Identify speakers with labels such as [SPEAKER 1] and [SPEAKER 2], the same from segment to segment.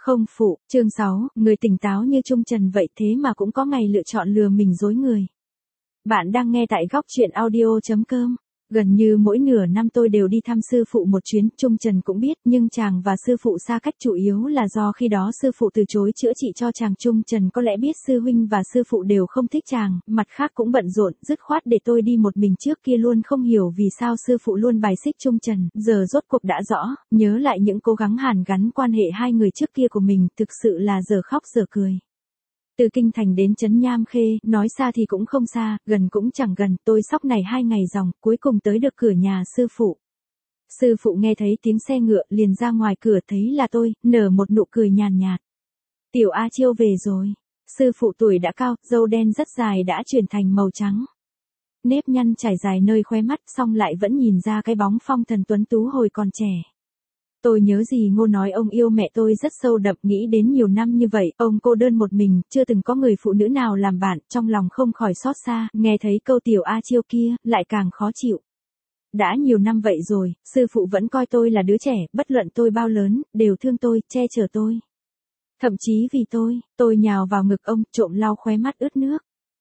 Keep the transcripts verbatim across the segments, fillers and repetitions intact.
[SPEAKER 1] Không phụ, chương sáu, người tỉnh táo như Trung Trần vậy thế mà cũng có ngày lựa chọn lừa mình dối người. Bạn đang nghe tại góc truyện audio chấm com. Gần như mỗi nửa năm tôi đều đi thăm sư phụ một chuyến, Trung Trần cũng biết, nhưng chàng và sư phụ xa cách chủ yếu là do khi đó sư phụ từ chối chữa trị cho chàng. Trung Trần có lẽ biết sư huynh và sư phụ đều không thích chàng, mặt khác cũng bận rộn, dứt khoát để tôi đi một mình. Trước kia luôn không hiểu vì sao sư phụ luôn bài xích Trung Trần, giờ rốt cuộc đã rõ, nhớ lại những cố gắng hàn gắn quan hệ hai người trước kia của mình, thực sự là giờ khóc giờ cười. Từ Kinh Thành đến Trấn Nham Khê, nói xa thì cũng không xa, gần cũng chẳng gần, tôi sóc này hai ngày dòng, cuối cùng tới được cửa nhà sư phụ. Sư phụ nghe thấy tiếng xe ngựa, liền ra ngoài cửa thấy là tôi, nở một nụ cười nhàn nhạt. Tiểu A Chiêu về rồi. Sư phụ tuổi đã cao, râu đen rất dài đã chuyển thành màu trắng. Nếp nhăn trải dài nơi khóe mắt, song lại vẫn nhìn ra cái bóng phong thần tuấn tú hồi còn trẻ. Tôi nhớ dì Ngô nói ông yêu mẹ tôi rất sâu đậm, nghĩ đến nhiều năm như vậy, ông cô đơn một mình, chưa từng có người phụ nữ nào làm bạn, trong lòng không khỏi xót xa, nghe thấy câu Tiểu A Chiêu kia, lại càng khó chịu. Đã nhiều năm vậy rồi, sư phụ vẫn coi tôi là đứa trẻ, bất luận tôi bao lớn, đều thương tôi, che chở tôi. Thậm chí vì tôi, tôi nhào vào ngực ông, trộm lau khóe mắt ướt nước.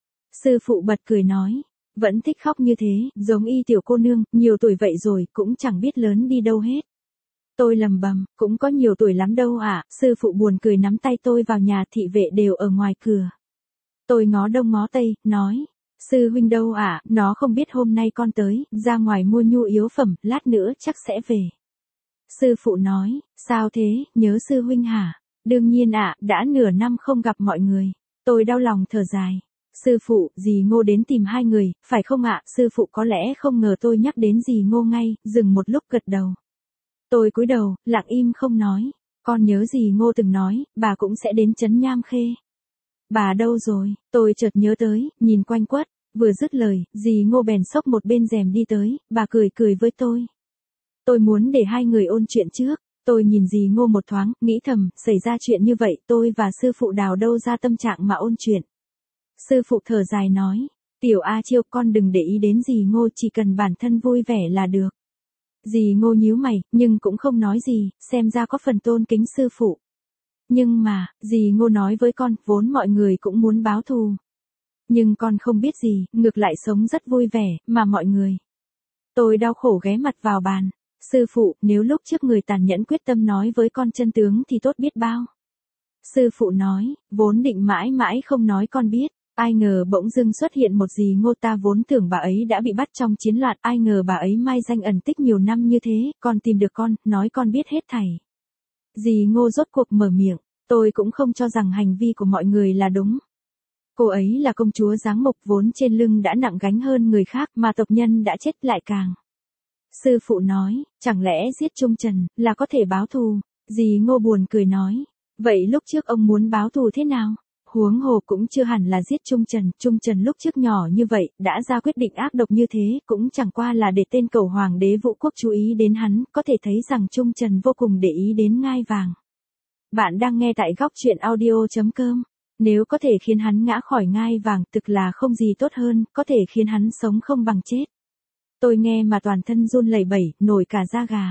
[SPEAKER 1] Sư phụ bật cười nói, vẫn thích khóc như thế, giống y tiểu cô nương, nhiều tuổi vậy rồi, cũng chẳng biết lớn đi đâu hết. Tôi lầm bầm, cũng có nhiều tuổi lắm đâu ạ, à. Sư phụ buồn cười nắm tay tôi vào nhà, thị vệ đều ở ngoài cửa. Tôi ngó đông ngó tây, nói, sư huynh đâu ạ, à? Nó không biết hôm nay con tới, ra ngoài mua nhu yếu phẩm, lát nữa chắc sẽ về. Sư phụ nói, sao thế, nhớ sư huynh hả? Đương nhiên ạ, à, đã nửa năm không gặp mọi người. Tôi đau lòng thở dài. Sư phụ, dì Ngô đến tìm hai người, phải không ạ? À? Sư phụ có lẽ không ngờ tôi nhắc đến dì Ngô ngay, dừng một lúc gật đầu. Tôi cúi đầu, lặng im không nói. Con nhớ dì Ngô từng nói, bà cũng sẽ đến Trấn Nham Khê. Bà đâu rồi? Tôi chợt nhớ tới, nhìn quanh quất, vừa dứt lời, dì Ngô bèn xốc một bên rèm đi tới, bà cười cười với tôi. Tôi muốn để hai người ôn chuyện trước. Tôi nhìn dì Ngô một thoáng, nghĩ thầm, xảy ra chuyện như vậy, tôi và sư phụ đào đâu ra tâm trạng mà ôn chuyện. Sư phụ thở dài nói, Tiểu A Chiêu, con đừng để ý đến dì Ngô, chỉ cần bản thân vui vẻ là được. Dì Ngô nhíu mày, nhưng cũng không nói gì, xem ra có phần tôn kính sư phụ. Nhưng mà, dì Ngô nói với con, vốn mọi người cũng muốn báo thù. Nhưng con không biết gì, ngược lại sống rất vui vẻ, mà mọi người. Tôi đau khổ ghé mặt vào bàn. Sư phụ, nếu lúc trước người tàn nhẫn quyết tâm nói với con chân tướng thì tốt biết bao. Sư phụ nói, vốn định mãi mãi không nói con biết. Ai ngờ bỗng dưng xuất hiện một dì Ngô, ta vốn tưởng bà ấy đã bị bắt trong chiến loạn, ai ngờ bà ấy mai danh ẩn tích nhiều năm như thế, còn tìm được con, nói con biết hết thảy. Dì Ngô rốt cuộc mở miệng, tôi cũng không cho rằng hành vi của mọi người là đúng. Cô ấy là công chúa giáng mộc, vốn trên lưng đã nặng gánh hơn người khác, mà tộc nhân đã chết lại càng. Sư phụ nói, chẳng lẽ giết Trung Trần, là có thể báo thù? Dì Ngô buồn cười nói, vậy lúc trước ông muốn báo thù thế nào? Huống hồ cũng chưa hẳn là giết Trung Trần, Trung Trần lúc trước nhỏ như vậy, đã ra quyết định ác độc như thế, cũng chẳng qua là để tên cẩu hoàng đế Vũ Quốc chú ý đến hắn, có thể thấy rằng Trung Trần vô cùng để ý đến ngai vàng. Bạn đang nghe tại góc truyện audio chấm com. Nếu có thể khiến hắn ngã khỏi ngai vàng, thực là không gì tốt hơn, có thể khiến hắn sống không bằng chết. Tôi nghe mà toàn thân run lẩy bẩy, nổi cả da gà.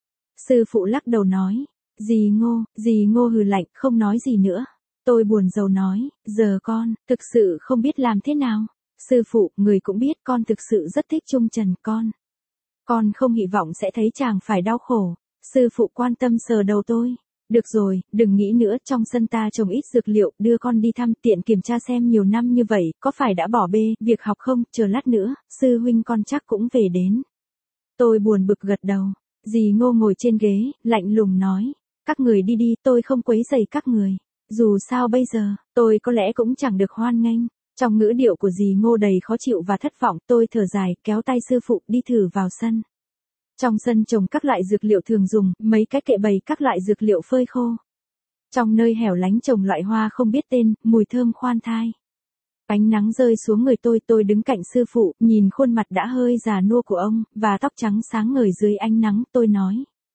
[SPEAKER 1] Sư phụ lắc đầu nói, dì Ngô, dì Ngô hừ lạnh, không nói gì nữa. Tôi buồn rầu nói, giờ con, thực sự không biết làm thế nào. Sư phụ, người cũng biết con thực sự rất thích Trung Trần, con. Con không hy vọng sẽ thấy chàng phải đau khổ. Sư phụ quan tâm sờ đầu tôi. Được rồi, đừng nghĩ nữa, trong sân ta trồng ít dược liệu, đưa con đi thăm, tiện kiểm tra xem nhiều năm như vậy, có phải đã bỏ bê việc học không, chờ lát nữa, sư huynh con chắc cũng về đến. Tôi buồn bực gật đầu. Dì Ngô ngồi trên ghế, lạnh lùng nói, các người đi đi, tôi không quấy rầy các người. Dù sao bây giờ, tôi có lẽ cũng chẳng được hoan nghênh. Trong ngữ điệu của dì Ngô đầy khó chịu và thất vọng, tôi thở dài, kéo tay sư phụ đi thử vào sân. Trong sân trồng các loại dược liệu thường dùng, mấy cái kệ bày các loại dược liệu phơi khô. Trong nơi hẻo lánh trồng loại hoa không biết tên, mùi thơm khoan thai. Ánh nắng rơi xuống người tôi, tôi đứng cạnh sư phụ, nhìn khuôn mặt đã hơi già nua của ông, và tóc trắng sáng ngời dưới ánh nắng, tôi nói.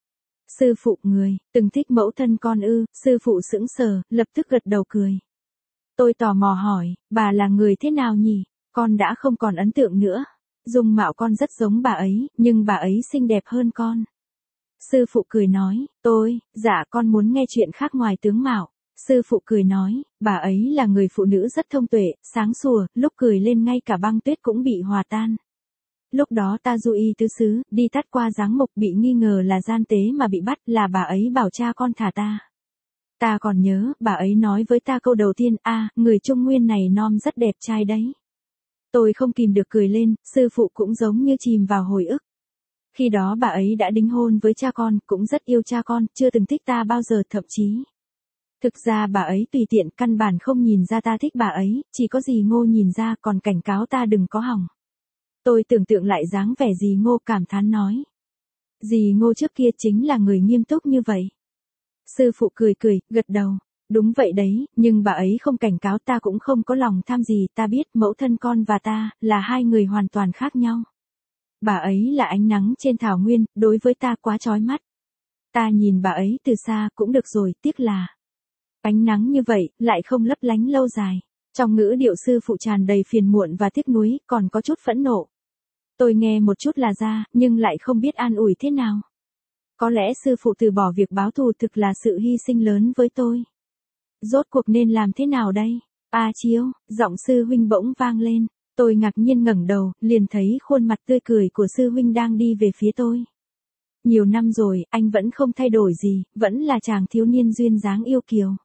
[SPEAKER 1] Sư phụ, người, từng thích mẫu thân con ư? Sư phụ sững sờ, lập tức gật đầu cười. Tôi tò mò hỏi, bà là người thế nào nhỉ? Con đã không còn ấn tượng nữa. Dung mạo con rất giống bà ấy, nhưng bà ấy xinh đẹp hơn con. Sư phụ cười nói, tôi, dạ con muốn nghe chuyện khác ngoài tướng mạo. Sư phụ cười nói, bà ấy là người phụ nữ rất thông tuệ, sáng sủa, lúc cười lên ngay cả băng tuyết cũng bị hòa tan. Lúc đó ta du y tứ xứ, đi tắt qua giáng mục bị nghi ngờ là gian tế mà bị bắt, là bà ấy bảo cha con thả ta. Ta còn nhớ, bà ấy nói với ta câu đầu tiên, a, người Trung Nguyên này non rất đẹp trai đấy. Tôi không kìm được cười lên, sư phụ cũng giống như chìm vào hồi ức. Khi đó bà ấy đã đính hôn với cha con, cũng rất yêu cha con, chưa từng thích ta bao giờ thậm chí. Thực ra bà ấy tùy tiện, căn bản không nhìn ra ta thích bà ấy, chỉ có dì Ngô nhìn ra còn cảnh cáo ta đừng có hỏng. Tôi tưởng tượng lại dáng vẻ dì Ngô cảm thán nói. Dì Ngô trước kia chính là người nghiêm túc như vậy. Sư phụ cười cười, gật đầu. Đúng vậy đấy, nhưng bà ấy không cảnh cáo ta cũng không có lòng tham gì, ta biết mẫu thân con và ta, là hai người hoàn toàn khác nhau. Bà ấy là ánh nắng trên thảo nguyên, đối với ta quá chói mắt. Ta nhìn bà ấy từ xa cũng được rồi, tiếc là ánh nắng như vậy, lại không lấp lánh lâu dài. Trong ngữ điệu sư phụ tràn đầy phiền muộn và tiếc nuối, còn có chút phẫn nộ. Tôi nghe một chút là ra, nhưng lại không biết an ủi thế nào. Có lẽ sư phụ từ bỏ việc báo thù thực là sự hy sinh lớn với tôi. Rốt cuộc nên làm thế nào đây? A Chiêu, giọng sư huynh bỗng vang lên. Tôi ngạc nhiên ngẩng đầu, liền thấy khuôn mặt tươi cười của sư huynh đang đi về phía tôi. Nhiều năm rồi, anh vẫn không thay đổi gì, vẫn là chàng thiếu niên duyên dáng yêu kiều.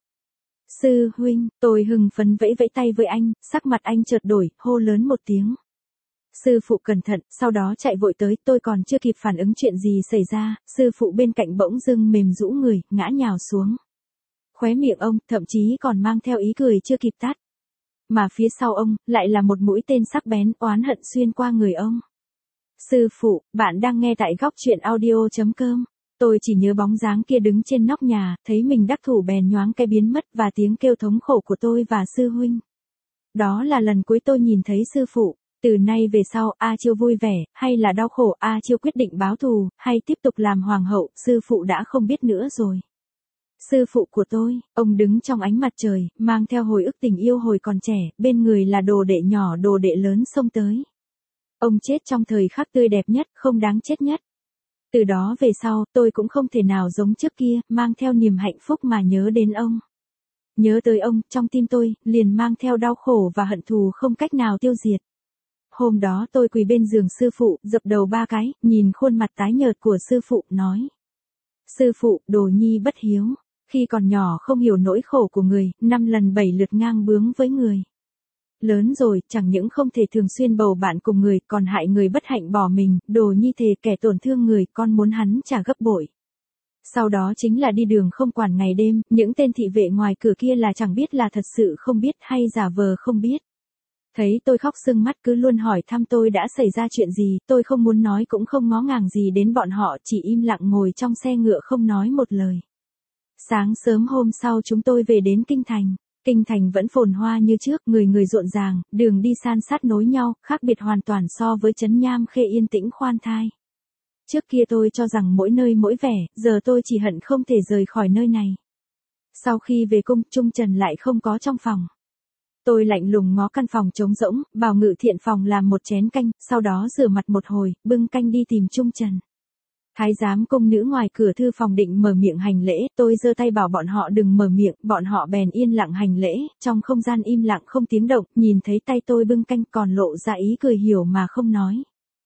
[SPEAKER 1] Sư huynh, tôi hưng phấn vẫy vẫy tay với anh, sắc mặt anh chợt đổi, hô lớn một tiếng. Sư phụ cẩn thận, sau đó chạy vội tới, tôi còn chưa kịp phản ứng chuyện gì xảy ra, sư phụ bên cạnh bỗng dưng mềm rũ người, ngã nhào xuống. Khóe miệng ông, thậm chí còn mang theo ý cười chưa kịp tắt. Mà phía sau ông, lại là một mũi tên sắc bén, oán hận xuyên qua người ông. Sư phụ, bạn đang nghe tại góc truyện audio.com. Tôi chỉ nhớ bóng dáng kia đứng trên nóc nhà, thấy mình đắc thủ bèn nhoáng cái biến mất và tiếng kêu thống khổ của tôi và sư huynh. Đó là lần cuối tôi nhìn thấy sư phụ. Từ nay về sau, A Chiêu vui vẻ, hay là đau khổ, A Chiêu quyết định báo thù, hay tiếp tục làm hoàng hậu, sư phụ đã không biết nữa rồi. Sư phụ của tôi, ông đứng trong ánh mặt trời, mang theo hồi ức tình yêu hồi còn trẻ, bên người là đồ đệ nhỏ đồ đệ lớn xông tới. Ông chết trong thời khắc tươi đẹp nhất, không đáng chết nhất. Từ đó về sau, tôi cũng không thể nào giống trước kia, mang theo niềm hạnh phúc mà nhớ đến ông. Nhớ tới ông, trong tim tôi, liền mang theo đau khổ và hận thù không cách nào tiêu diệt. Hôm đó tôi quỳ bên giường sư phụ, dập đầu ba cái, nhìn khuôn mặt tái nhợt của sư phụ, nói. Sư phụ, đồ nhi bất hiếu. Khi còn nhỏ không hiểu nỗi khổ của người, năm lần bảy lượt ngang bướng với người. Lớn rồi, chẳng những không thể thường xuyên bầu bạn cùng người, còn hại người bất hạnh bỏ mình, đồ nhi thề kẻ tổn thương người, con muốn hắn trả gấp bội. Sau đó chính là đi đường không quản ngày đêm, những tên thị vệ ngoài cửa kia là chẳng biết là thật sự không biết hay giả vờ không biết. Thấy tôi khóc sưng mắt cứ luôn hỏi thăm tôi đã xảy ra chuyện gì, tôi không muốn nói cũng không ngó ngàng gì đến bọn họ, chỉ im lặng ngồi trong xe ngựa không nói một lời. Sáng sớm hôm sau chúng tôi về đến Kinh Thành. Kinh Thành vẫn phồn hoa như trước, người người rộn ràng, đường đi san sát nối nhau, khác biệt hoàn toàn so với trấn Nham Khê yên tĩnh khoan thai. Trước kia tôi cho rằng mỗi nơi mỗi vẻ, giờ tôi chỉ hận không thể rời khỏi nơi này. Sau khi về cung, Trung Trần lại không có trong phòng. Tôi lạnh lùng ngó căn phòng trống rỗng, bảo Ngự Thiện phòng làm một chén canh, sau đó rửa mặt một hồi, bưng canh đi tìm Trung Trần. Thái giám công nữ ngoài cửa thư phòng định mở miệng hành lễ, tôi giơ tay bảo bọn họ đừng mở miệng, bọn họ bèn yên lặng hành lễ, trong không gian im lặng không tiếng động, nhìn thấy tay tôi bưng canh còn lộ ra ý cười hiểu mà không nói.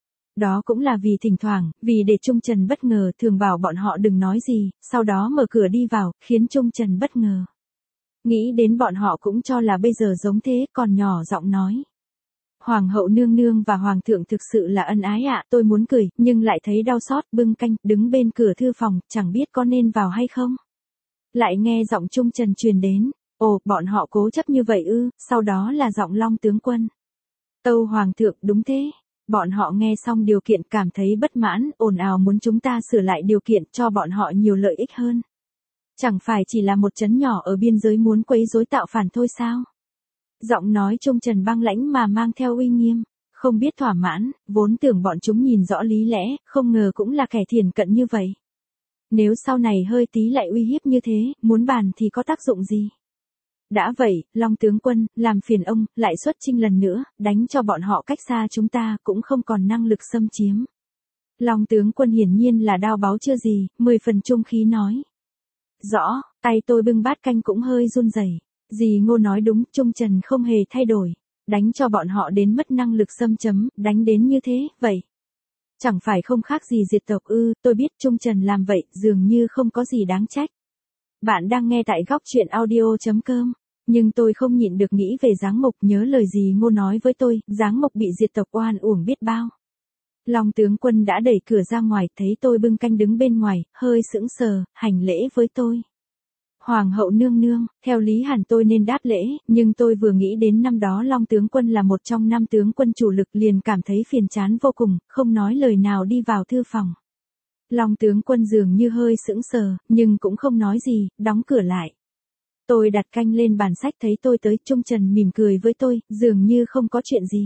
[SPEAKER 1] Đó cũng là vì thỉnh thoảng, vì để Trung Trần bất ngờ thường bảo bọn họ đừng nói gì, sau đó mở cửa đi vào, khiến Trung Trần bất ngờ. Nghĩ đến bọn họ cũng cho là bây giờ giống thế, còn nhỏ giọng nói. Hoàng hậu nương nương và hoàng thượng thực sự là ân ái ạ, tôi muốn cười, nhưng lại thấy đau xót, bưng canh, đứng bên cửa thư phòng, chẳng biết có nên vào hay không. Lại nghe giọng Trung Trần truyền đến, ồ, bọn họ cố chấp như vậy ư, sau đó là giọng Long tướng quân. Tâu hoàng thượng, đúng thế. Bọn họ nghe xong điều kiện cảm thấy bất mãn, ồn ào muốn chúng ta sửa lại điều kiện cho bọn họ nhiều lợi ích hơn. Chẳng phải chỉ là một trấn nhỏ ở biên giới muốn quấy rối tạo phản thôi sao? Giọng nói Trung Trần băng lãnh mà mang theo uy nghiêm, không biết thỏa mãn, vốn tưởng bọn chúng nhìn rõ lý lẽ, không ngờ cũng là kẻ thiển cận như vậy. Nếu sau này hơi tí lại uy hiếp như thế, muốn bàn thì có tác dụng gì? Đã vậy, Long tướng quân, làm phiền ông, lại xuất chinh lần nữa, đánh cho bọn họ cách xa chúng ta cũng không còn năng lực xâm chiếm. Long tướng quân hiển nhiên là đao báu chưa gì, mười phần trung khí nói. Rõ, tay tôi bưng bát canh cũng hơi run rẩy. Dì Ngô nói đúng, Trung Trần không hề thay đổi. Đánh cho bọn họ đến mất năng lực xâm chấm, đánh đến như thế, vậy. Chẳng phải không khác gì diệt tộc ư, tôi biết Trung Trần làm vậy, dường như không có gì đáng trách. Bạn đang nghe tại góc truyện audio.com. Nhưng tôi không nhịn được nghĩ về Giáng Mộc, nhớ lời dì Ngô nói với tôi, Giáng Mộc bị diệt tộc oan uổng biết bao. Long tướng quân đã đẩy cửa ra ngoài, thấy tôi bưng canh đứng bên ngoài, hơi sững sờ, hành lễ với tôi. Hoàng hậu nương nương, theo lý hẳn tôi nên đáp lễ, nhưng tôi vừa nghĩ đến năm đó Long tướng quân là một trong năm tướng quân chủ lực liền cảm thấy phiền chán vô cùng, không nói lời nào đi vào thư phòng. Long tướng quân dường như hơi sững sờ, nhưng cũng không nói gì, đóng cửa lại. Tôi đặt canh lên bàn sách thấy tôi tới, Trung Trần mỉm cười với tôi, dường như không có chuyện gì.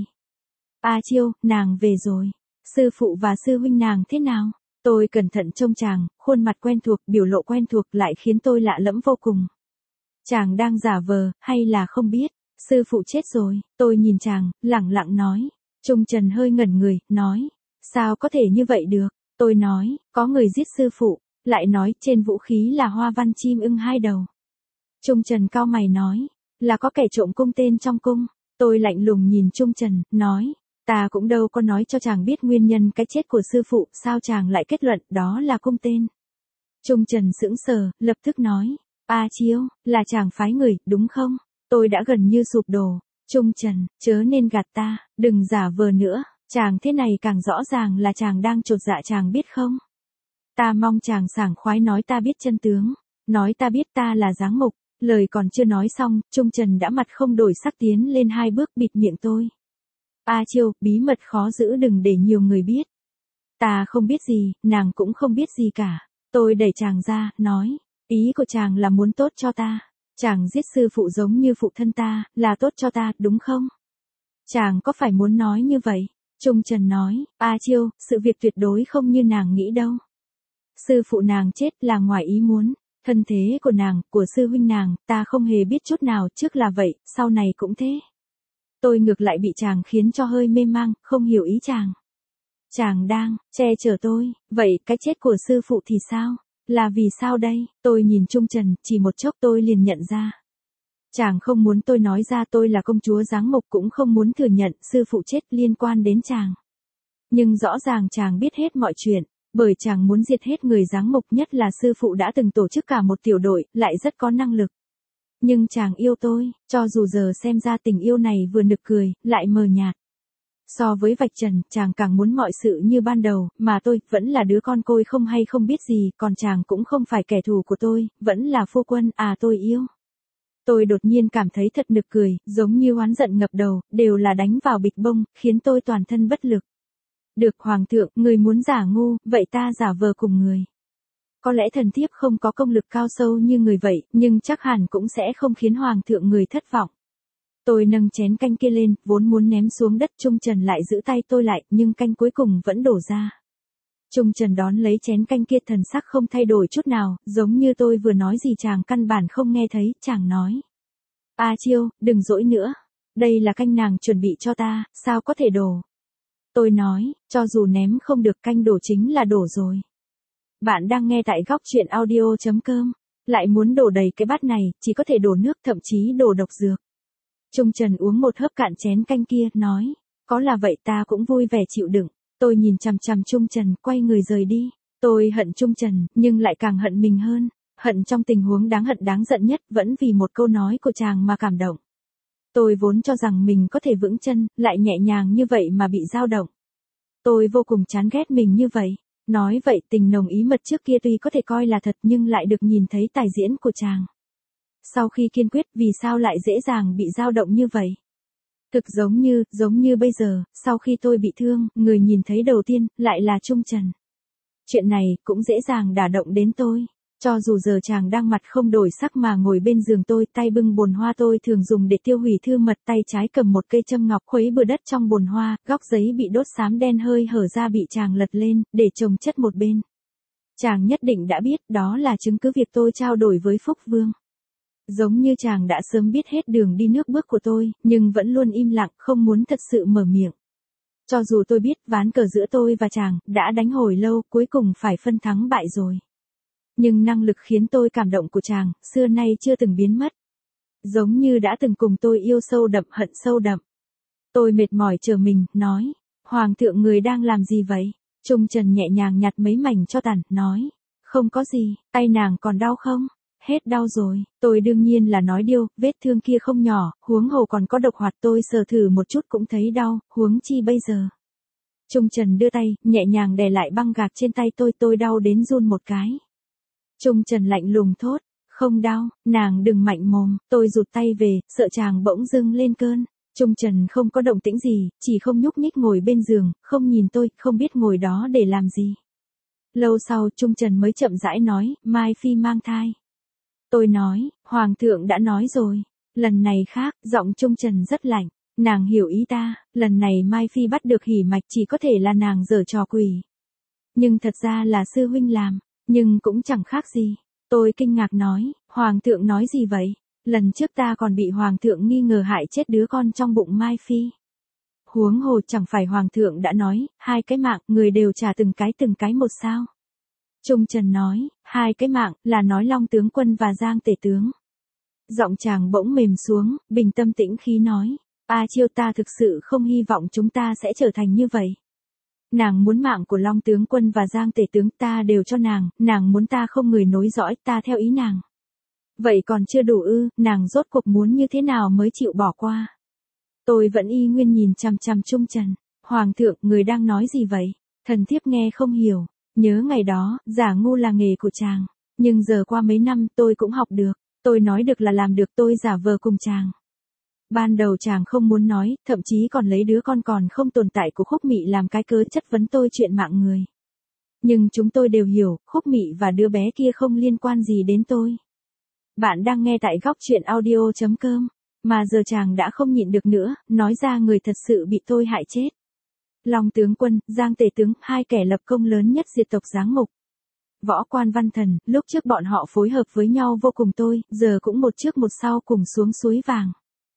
[SPEAKER 1] A Chiêu, nàng về rồi. Sư phụ và sư huynh nàng thế nào? Tôi cẩn thận trông chàng, khuôn mặt quen thuộc, biểu lộ quen thuộc lại khiến tôi lạ lẫm vô cùng. Chàng đang giả vờ, hay là không biết? Sư phụ chết rồi, tôi nhìn chàng, lẳng lặng nói. Trung Trần hơi ngẩn người, nói. Sao có thể như vậy được? Tôi nói, có người giết sư phụ, lại nói trên vũ khí là hoa văn chim ưng hai đầu. Trung Trần cau mày nói, là có kẻ trộm cung tên trong cung. Tôi lạnh lùng nhìn Trung Trần, nói. Ta cũng đâu có nói cho chàng biết nguyên nhân cái chết của sư phụ, sao chàng lại kết luận đó là cung tên. Trung Trần sững sờ, lập tức nói, A Chiêu, là chàng phái người, đúng không? Tôi đã gần như sụp đổ. Trung Trần, chớ nên gạt ta, đừng giả vờ nữa, chàng thế này càng rõ ràng là chàng đang chột dạ chàng biết không? Ta mong chàng sảng khoái nói ta biết chân tướng, nói ta biết ta là Giáng Mộc. Lời còn chưa nói xong, Trung Trần đã mặt không đổi sắc tiến lên hai bước bịt miệng tôi. A Chiêu, bí mật khó giữ đừng để nhiều người biết. Ta không biết gì, nàng cũng không biết gì cả. Tôi đẩy chàng ra, nói, ý của chàng là muốn tốt cho ta. Chàng giết sư phụ giống như phụ thân ta, là tốt cho ta, đúng không? Chàng có phải muốn nói như vậy? Trung Trần nói, A Chiêu, sự việc tuyệt đối không như nàng nghĩ đâu. Sư phụ nàng chết là ngoài ý muốn. Thân thế của nàng, của sư huynh nàng, ta không hề biết chút nào, trước là vậy, sau này cũng thế. Tôi ngược lại bị chàng khiến cho hơi mê mang, không hiểu ý chàng. Chàng đang che chở tôi, vậy cái chết của sư phụ thì sao? Là vì sao đây? Tôi nhìn Trung Trần, chỉ một chốc tôi liền nhận ra. Chàng không muốn tôi nói ra tôi là công chúa Giáng Mộc, cũng không muốn thừa nhận sư phụ chết liên quan đến chàng. Nhưng rõ ràng chàng biết hết mọi chuyện. Bởi chàng muốn diệt hết người Giáng Mộc, nhất là sư phụ đã từng tổ chức cả một tiểu đội, lại rất có năng lực. Nhưng chàng yêu tôi, cho dù giờ xem ra tình yêu này vừa nực cười, lại mờ nhạt. So với vạch trần, chàng càng muốn mọi sự như ban đầu, mà tôi vẫn là đứa con côi không hay không biết gì, còn chàng cũng không phải kẻ thù của tôi, vẫn là phu quân, à tôi yêu. Tôi đột nhiên cảm thấy thật nực cười, giống như oán giận ngập đầu, đều là đánh vào bịch bông, khiến tôi toàn thân bất lực. Được hoàng thượng, người muốn giả ngu, vậy ta giả vờ cùng người. Có lẽ thần thiếp không có công lực cao sâu như người vậy, nhưng chắc hẳn cũng sẽ không khiến hoàng thượng người thất vọng. Tôi nâng chén canh kia lên, vốn muốn ném xuống đất, Trung Trần lại giữ tay tôi lại, nhưng canh cuối cùng vẫn đổ ra. Trung Trần đón lấy chén canh kia, thần sắc không thay đổi chút nào, giống như tôi vừa nói gì chàng căn bản không nghe thấy, chàng nói. A Chiêu, đừng dỗi nữa. Đây là canh nàng chuẩn bị cho ta, sao có thể đổ. Tôi nói, cho dù ném không được canh đổ chính là đổ rồi. Bạn đang nghe tại góc truyện audio.com. Lại muốn đổ đầy cái bát này, chỉ có thể đổ nước, thậm chí đổ độc dược. Trung Trần uống một hớp cạn chén canh kia, nói, có là vậy ta cũng vui vẻ chịu đựng. Tôi nhìn chằm chằm Trung Trần, quay người rời đi. Tôi hận Trung Trần, nhưng lại càng hận mình hơn. Hận trong tình huống đáng hận đáng giận nhất, vẫn vì một câu nói của chàng mà cảm động. Tôi vốn cho rằng mình có thể vững chân, lại nhẹ nhàng như vậy mà bị dao động. Tôi vô cùng chán ghét mình như vậy. Nói vậy tình nồng ý mật trước kia tuy có thể coi là thật nhưng lại được nhìn thấy tài diễn của chàng. Sau khi kiên quyết vì sao lại dễ dàng bị dao động như vậy? Thực giống như, giống như bây giờ, sau khi tôi bị thương, người nhìn thấy đầu tiên, lại là Trung Trần. Chuyện này cũng dễ dàng đả động đến tôi. Cho dù giờ chàng đang mặt không đổi sắc mà ngồi bên giường tôi, tay bưng bồn hoa tôi thường dùng để tiêu hủy thư mật, tay trái cầm một cây châm ngọc khuấy bừa đất trong bồn hoa, góc giấy bị đốt xám đen hơi hở ra bị chàng lật lên, để chồng chất một bên. Chàng nhất định đã biết, đó là chứng cứ việc tôi trao đổi với Phúc Vương. Giống như chàng đã sớm biết hết đường đi nước bước của tôi, nhưng vẫn luôn im lặng, không muốn thật sự mở miệng. Cho dù tôi biết ván cờ giữa tôi và chàng đã đánh hồi lâu, cuối cùng phải phân thắng bại rồi. Nhưng năng lực khiến tôi cảm động của chàng, xưa nay chưa từng biến mất. Giống như đã từng cùng tôi yêu sâu đậm hận sâu đậm. Tôi mệt mỏi chờ mình, nói. Hoàng thượng người đang làm gì vậy? Trung Trần nhẹ nhàng nhặt mấy mảnh cho tàn, nói. Không có gì, tay nàng còn đau không? Hết đau rồi, tôi đương nhiên là nói điêu, vết thương kia không nhỏ, huống hồ còn có độc hoạt, tôi sờ thử một chút cũng thấy đau, huống chi bây giờ. Trung Trần đưa tay, nhẹ nhàng đè lại băng gạc trên tay tôi, tôi đau đến run một cái. Trung Trần lạnh lùng thốt, không đau, nàng đừng mạnh mồm, tôi rụt tay về, sợ chàng bỗng dưng lên cơn. Trung Trần không có động tĩnh gì, chỉ không nhúc nhích ngồi bên giường, không nhìn tôi, không biết ngồi đó để làm gì. Lâu sau Trung Trần mới chậm rãi nói, Mai Phi mang thai. Tôi nói, Hoàng thượng đã nói rồi. Lần này khác, giọng Trung Trần rất lạnh. Nàng hiểu ý ta, lần này Mai Phi bắt được hỉ mạch chỉ có thể là nàng giở trò quỷ. Nhưng thật ra là sư huynh làm, nhưng cũng chẳng khác gì. Tôi kinh ngạc nói, Hoàng thượng nói gì vậy? Lần trước ta còn bị Hoàng thượng nghi ngờ hại chết đứa con trong bụng Mai Phi. Huống hồ chẳng phải Hoàng thượng đã nói, hai cái mạng, người đều trả từng cái từng cái một sao. Trung Trần nói, hai cái mạng, là nói Long tướng quân và Giang tể tướng. Giọng chàng bỗng mềm xuống, bình tâm tĩnh khí nói, A Chiêu ta thực sự không hy vọng chúng ta sẽ trở thành như vậy. Nàng muốn mạng của Long tướng quân và Giang tể tướng ta đều cho nàng, nàng muốn ta không người nối dõi ta theo ý nàng. Vậy còn chưa đủ ư, nàng rốt cuộc muốn như thế nào mới chịu bỏ qua. Tôi vẫn y nguyên nhìn chằm chằm Trung Trần, Hoàng thượng người đang nói gì vậy, thần thiếp nghe không hiểu. Nhớ ngày đó, giả ngu là nghề của chàng. Nhưng giờ qua mấy năm tôi cũng học được. Tôi nói được là làm được, tôi giả vờ cùng chàng. Ban đầu chàng không muốn nói, thậm chí còn lấy đứa con còn không tồn tại của Khúc Mị làm cái cớ chất vấn tôi chuyện mạng người. Nhưng chúng tôi đều hiểu, Khúc Mị và đứa bé kia không liên quan gì đến tôi. Bạn đang nghe tại góc truyện audio chấm com. Mà giờ chàng đã không nhịn được nữa, nói ra người thật sự bị tôi hại chết. Long tướng quân, Giang tể tướng, hai kẻ lập công lớn nhất diệt tộc Giáng Mục. Võ Quan Văn Thần, lúc trước bọn họ phối hợp với nhau vô cùng tôi, giờ cũng một trước một sau cùng xuống suối vàng.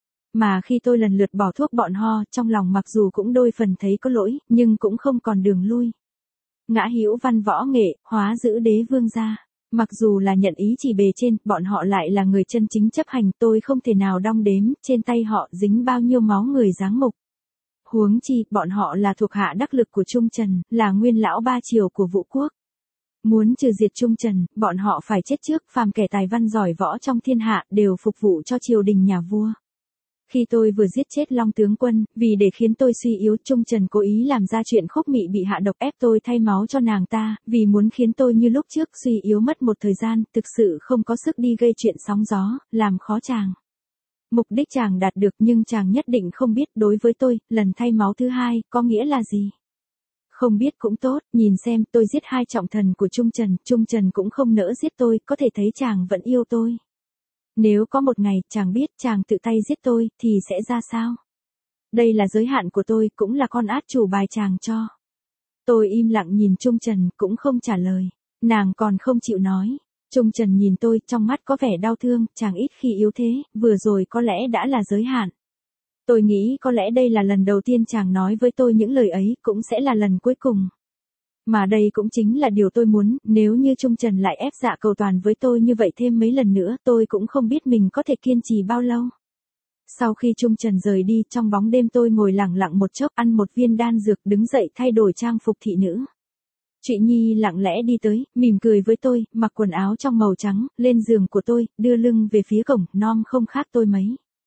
[SPEAKER 1] Mà khi tôi lần lượt bỏ thuốc bọn ho, trong lòng mặc dù cũng đôi phần thấy có lỗi, nhưng cũng không còn đường lui. Ngã Hữu Văn võ nghệ, hóa giữ đế vương gia. Mặc dù là nhận ý chỉ bề trên, bọn họ lại là người chân chính chấp hành, tôi không thể nào đong đếm, trên tay họ dính bao nhiêu máu người Giáng Mục. Huống chi, bọn họ là thuộc hạ đắc lực của Trung Trần, là nguyên lão ba triều của Vũ Quốc. Muốn trừ diệt Trung Trần, bọn họ phải chết trước, phàm kẻ tài văn giỏi võ trong thiên hạ, đều phục vụ cho triều đình nhà vua. Khi tôi vừa giết chết Long tướng quân, vì để khiến tôi suy yếu, Trung Trần cố ý làm ra chuyện Khúc Mị bị hạ độc ép tôi thay máu cho nàng ta, vì muốn khiến tôi như lúc trước suy yếu mất một thời gian, thực sự không có sức đi gây chuyện sóng gió, làm khó chàng. Mục đích chàng đạt được nhưng chàng nhất định không biết đối với tôi, lần thay máu thứ hai, có nghĩa là gì. Không biết cũng tốt, nhìn xem tôi giết hai trọng thần của Trung Trần, Trung Trần cũng không nỡ giết tôi, có thể thấy chàng vẫn yêu tôi. Nếu có một ngày chàng biết chàng tự tay giết tôi, thì sẽ ra sao? Đây là giới hạn của tôi, cũng là con át chủ bài chàng cho. Tôi im lặng nhìn Trung Trần, cũng không trả lời. Nàng còn không chịu nói. Trung Trần nhìn tôi, trong mắt có vẻ đau thương, chàng ít khi yếu thế, vừa rồi có lẽ đã là giới hạn. Tôi nghĩ có lẽ đây là lần đầu tiên chàng nói với tôi những lời ấy, cũng sẽ là lần cuối cùng. Mà đây cũng chính là điều tôi muốn, nếu như Trung Trần lại ép dạ cầu toàn với tôi như vậy thêm mấy lần nữa, tôi cũng không biết mình có thể kiên trì bao lâu. Sau khi Trung Trần rời đi, trong bóng đêm tôi ngồi lặng lặng một chốc, ăn một viên đan dược, đứng dậy thay đổi trang phục thị nữ. Trụy Nhi lặng lẽ đi tới, mỉm cười với tôi, mặc quần áo trong màu trắng, lên giường của tôi, đưa lưng về phía cổng, non không khác tôi mấy.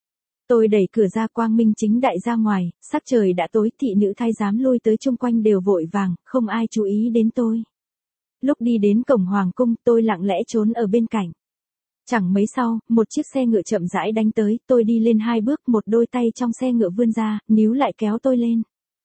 [SPEAKER 1] Tôi đẩy cửa ra, quang minh chính đại ra ngoài, sắc trời đã tối, thị nữ thái giám lui tới chung quanh đều vội vàng, không ai chú ý đến tôi. Lúc đi đến cổng hoàng cung, tôi lặng lẽ trốn ở bên cạnh. Chẳng mấy sau, một chiếc xe ngựa chậm rãi đánh tới, tôi đi lên hai bước, một đôi tay trong xe ngựa vươn ra, níu lại kéo tôi lên.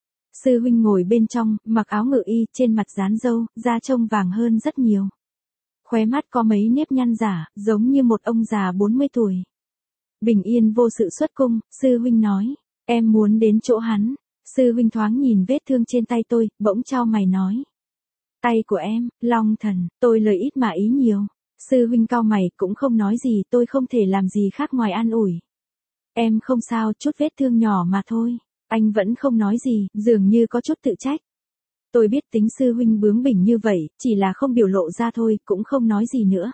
[SPEAKER 1] Sư huynh ngồi bên trong, mặc áo ngựa y, trên mặt dán râu, da trông vàng hơn rất nhiều. Khóe mắt có mấy nếp nhăn giả, giống như một ông già bốn mươi tuổi. Bình yên vô sự xuất cung, sư huynh nói, em muốn đến chỗ hắn. Sư huynh thoáng nhìn vết thương trên tay tôi, bỗng chau mày nói. Tay của em, Long thần, tôi lời ít mà ý nhiều. Sư huynh cau mày, cũng không nói gì, tôi không thể làm gì khác ngoài an ủi. Em không sao, chút vết thương nhỏ mà thôi. Anh vẫn không nói gì, dường như có chút tự trách. Tôi biết tính sư huynh bướng bỉnh như vậy, chỉ là không biểu lộ ra thôi, cũng không nói gì nữa.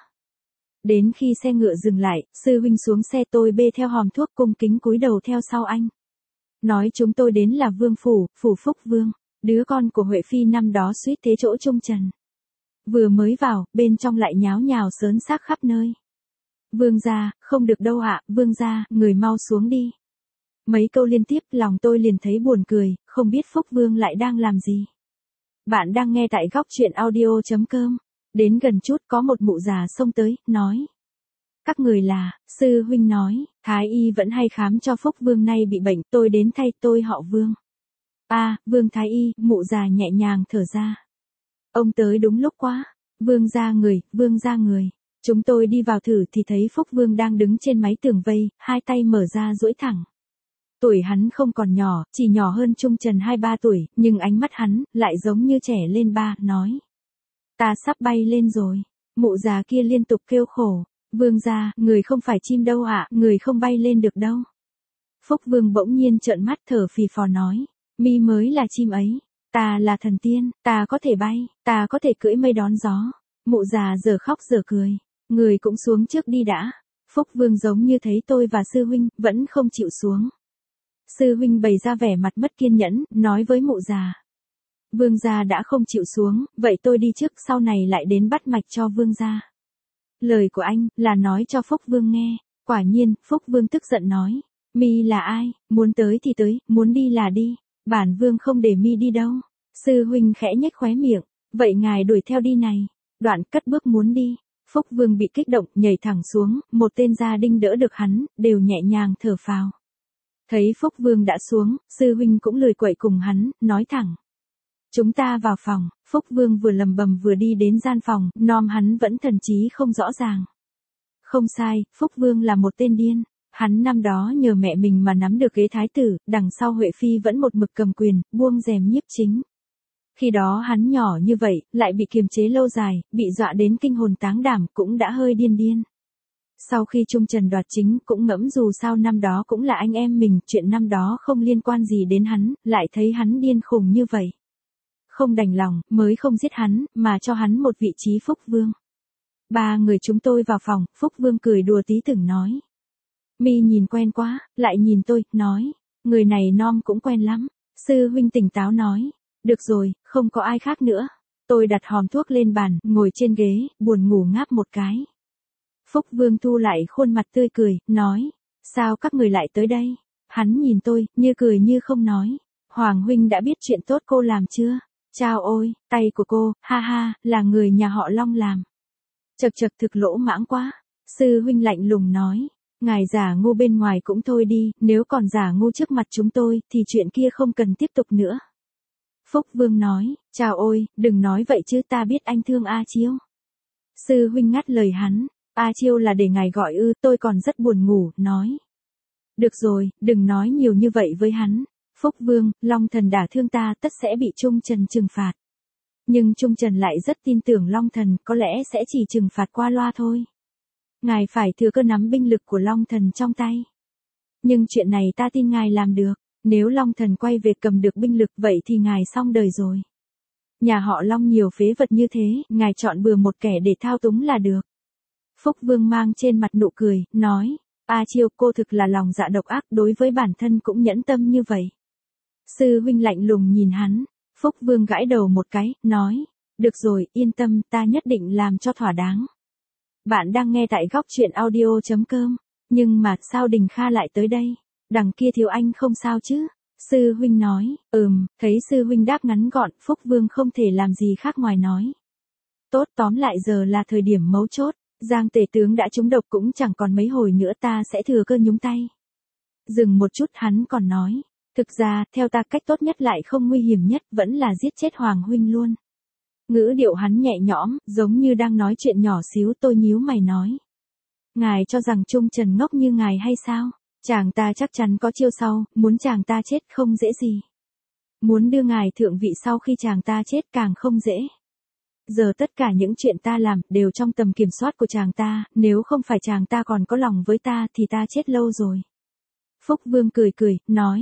[SPEAKER 1] Đến khi xe ngựa dừng lại, sư huynh xuống xe, tôi bê theo hòm thuốc, cung kính cúi đầu theo sau anh. Nói chúng tôi đến là Vương Phủ, Phủ Phúc Vương, đứa con của Huệ Phi năm đó suýt thế chỗ Trung Trần. Vừa mới vào, bên trong lại nháo nhào sớn xác khắp nơi. Vương gia, không được đâu ạ, vương gia, người mau xuống đi. Mấy câu liên tiếp, lòng tôi liền thấy buồn cười, không biết Phúc Vương lại đang làm gì. Bạn đang nghe tại góc truyện audio.com. Đến gần chút có một mụ già xông tới, nói. Các người là, sư huynh nói, Thái y vẫn hay khám cho Phúc Vương nay bị bệnh, tôi đến thay, tôi họ Vương. À, Vương Thái y, mụ già nhẹ nhàng thở ra. Ông tới đúng lúc quá. Vương ra người, vương ra người. Chúng tôi đi vào thử thì thấy Phúc Vương đang đứng trên mái tường vây, hai tay mở ra duỗi thẳng. Tuổi hắn không còn nhỏ, chỉ nhỏ hơn Trung Trần hai ba tuổi, nhưng ánh mắt hắn, lại giống như trẻ lên ba, nói. Ta sắp bay lên rồi. Mụ già kia liên tục kêu khổ. Vương gia, người không phải chim đâu ạ, người không bay lên được đâu. Phúc Vương bỗng nhiên trợn mắt thở phì phò nói. Mi mới là chim ấy. Ta là thần tiên, ta có thể bay, ta có thể cưỡi mây đón gió. Mụ già giờ khóc giờ cười. Người cũng xuống trước đi đã. Phúc Vương giống như thấy tôi và sư huynh, vẫn không chịu xuống. Sư huynh bày ra vẻ mặt mất kiên nhẫn, nói với mụ già. Vương gia đã không chịu xuống, vậy tôi đi trước, sau này lại đến bắt mạch cho vương gia. Lời của anh, là nói cho Phúc Vương nghe. Quả nhiên, Phúc Vương tức giận nói. Mi là ai, muốn tới thì tới, muốn đi là đi. Bản Vương không để Mi đi đâu. Sư huynh khẽ nhếch khóe miệng. Vậy ngài đuổi theo đi này. Đoạn cất bước muốn đi. Phúc Vương bị kích động, nhảy thẳng xuống, một tên gia đinh đỡ được hắn, đều nhẹ nhàng thở phào. Thấy Phúc Vương đã xuống, sư huynh cũng lười quậy cùng hắn, nói thẳng. Chúng ta vào phòng. Phúc Vương vừa lầm bầm vừa đi đến gian phòng, nom hắn vẫn thần trí không rõ ràng. Không sai, Phúc Vương là một tên điên. Hắn năm đó nhờ mẹ mình mà nắm được ghế thái tử, đằng sau Huệ Phi vẫn một mực cầm quyền, buông rèm nhiếp chính. Khi đó hắn nhỏ như vậy, lại bị kiềm chế lâu dài, bị dọa đến kinh hồn táng đảm, cũng đã hơi điên điên. Sau khi Trung Trần đoạt chính, cũng ngẫm dù sao năm đó cũng là anh em mình, chuyện năm đó không liên quan gì đến hắn, lại thấy hắn điên khùng như vậy. Không đành lòng, mới không giết hắn, mà cho hắn một vị trí Phúc Vương. Ba người chúng tôi vào phòng, Phúc Vương cười đùa tí từng nói. Mi nhìn quen quá, lại nhìn tôi, nói. Người này nom cũng quen lắm. Sư huynh tỉnh táo nói. Được rồi, không có ai khác nữa. Tôi đặt hòm thuốc lên bàn, ngồi trên ghế, buồn ngủ ngáp một cái. Phúc Vương thu lại khuôn mặt tươi cười, nói. Sao các người lại tới đây? Hắn nhìn tôi, như cười như không nói. Hoàng huynh đã biết chuyện tốt cô làm chưa? Chao ôi, tay của cô, ha ha, là người nhà họ Long làm. Chật chật thực lỗ mãng quá. Sư huynh lạnh lùng nói. Ngài giả ngu bên ngoài cũng thôi đi, nếu còn giả ngu trước mặt chúng tôi, thì chuyện kia không cần tiếp tục nữa. Phúc Vương nói, chào ôi, đừng nói vậy chứ, ta biết anh thương A Chiêu. Sư huynh ngắt lời hắn, A Chiêu là để ngài gọi ư, tôi còn rất buồn ngủ, nói. Được rồi, đừng nói nhiều như vậy với hắn. Phúc Vương, Long Thần đả thương ta tất sẽ bị Trung Trần trừng phạt. Nhưng Trung Trần lại rất tin tưởng Long Thần, có lẽ sẽ chỉ trừng phạt qua loa thôi. Ngài phải thừa cơ nắm binh lực của Long Thần trong tay. Nhưng chuyện này ta tin ngài làm được. Nếu Long Thần quay về cầm được binh lực vậy thì ngài xong đời rồi. Nhà họ Long nhiều phế vật như thế, ngài chọn bừa một kẻ để thao túng là được. Phúc Vương mang trên mặt nụ cười, nói. A Chiêu, cô thực là lòng dạ độc ác, đối với bản thân cũng nhẫn tâm như vậy. Sư huynh lạnh lùng nhìn hắn. Phúc Vương gãi đầu một cái, nói. Được rồi, yên tâm, ta nhất định làm cho thỏa đáng. Bạn đang nghe tại góc truyện audio.com. Nhưng mà sao Đình Kha lại tới đây? Đằng kia thiếu anh không sao chứ? Sư huynh nói, ừm, thấy sư huynh đáp ngắn gọn, Phúc Vương không thể làm gì khác ngoài nói. Tốt, tóm lại giờ là thời điểm mấu chốt. Giang tể tướng đã trúng độc cũng chẳng còn mấy hồi nữa, ta sẽ thừa cơ nhúng tay. Dừng một chút hắn còn nói. Thực ra, theo ta cách tốt nhất lại không nguy hiểm nhất vẫn là giết chết Hoàng huynh luôn. Ngữ điệu hắn nhẹ nhõm, giống như đang nói chuyện nhỏ xíu. Tôi nhíu mày nói. Ngài cho rằng Trung Trần ngốc như ngài hay sao? Chàng ta chắc chắn có chiêu sau, muốn chàng ta chết không dễ gì. Muốn đưa ngài thượng vị sau khi chàng ta chết càng không dễ. Giờ tất cả những chuyện ta làm đều trong tầm kiểm soát của chàng ta, nếu không phải chàng ta còn có lòng với ta thì ta chết lâu rồi. Phúc Vương cười cười, nói.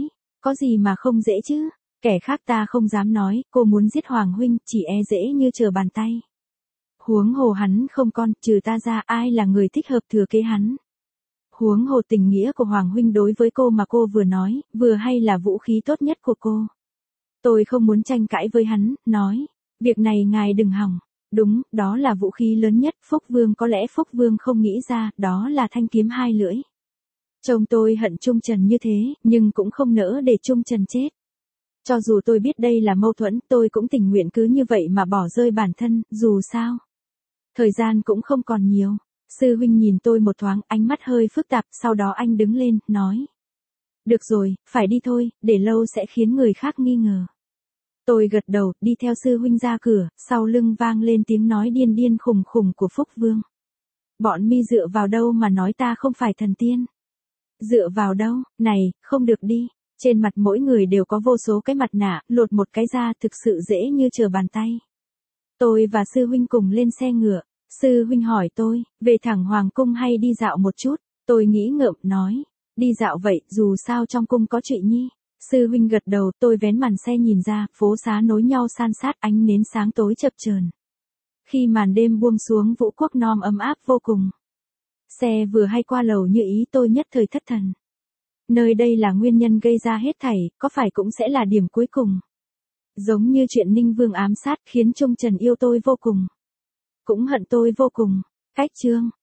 [SPEAKER 1] Có gì mà không dễ chứ? Kẻ khác ta không dám nói, cô muốn giết Hoàng huynh, chỉ e dễ như trở bàn tay. Huống hồ hắn không con, trừ ta ra ai là người thích hợp thừa kế hắn. Huống hồ tình nghĩa của Hoàng huynh đối với cô mà cô vừa nói, vừa hay là vũ khí tốt nhất của cô. Tôi không muốn tranh cãi với hắn, nói, việc này ngài đừng hỏng. Đúng, đó là vũ khí lớn nhất, Phúc Vương có lẽ Phúc Vương không nghĩ ra, đó là thanh kiếm hai lưỡi. Chồng tôi hận Trung Trần như thế, nhưng cũng không nỡ để Trung Trần chết. Cho dù tôi biết đây là mâu thuẫn, tôi cũng tình nguyện cứ như vậy mà bỏ rơi bản thân, dù sao. Thời gian cũng không còn nhiều. Sư huynh nhìn tôi một thoáng, ánh mắt hơi phức tạp, sau đó anh đứng lên, nói. Được rồi, phải đi thôi, để lâu sẽ khiến người khác nghi ngờ. Tôi gật đầu, đi theo sư huynh ra cửa, sau lưng vang lên tiếng nói điên điên khùng khùng của Phúc Vương. Bọn mi dựa vào đâu mà nói ta không phải thần tiên? Dựa vào đâu? Này, không được đi. Trên mặt mỗi người đều có vô số cái mặt nạ, lột một cái ra thực sự dễ như trở bàn tay. Tôi và sư huynh cùng lên xe ngựa. Sư huynh hỏi tôi, về thẳng Hoàng cung hay đi dạo một chút? Tôi nghĩ ngợm, nói. Đi dạo vậy, dù sao trong cung có chuyện nhi. Sư huynh gật đầu, tôi vén màn xe nhìn ra, phố xá nối nhau san sát, ánh nến sáng tối chập chờn. Khi màn đêm buông xuống, Vũ Quốc non ấm áp vô cùng. Xe vừa hay qua lầu như ý, tôi nhất thời thất thần. Nơi đây là nguyên nhân gây ra hết thảy, có phải cũng sẽ là điểm cuối cùng. Giống như chuyện Ninh Vương ám sát khiến Trung Trần yêu tôi vô cùng. Cũng hận tôi vô cùng. Cách chương.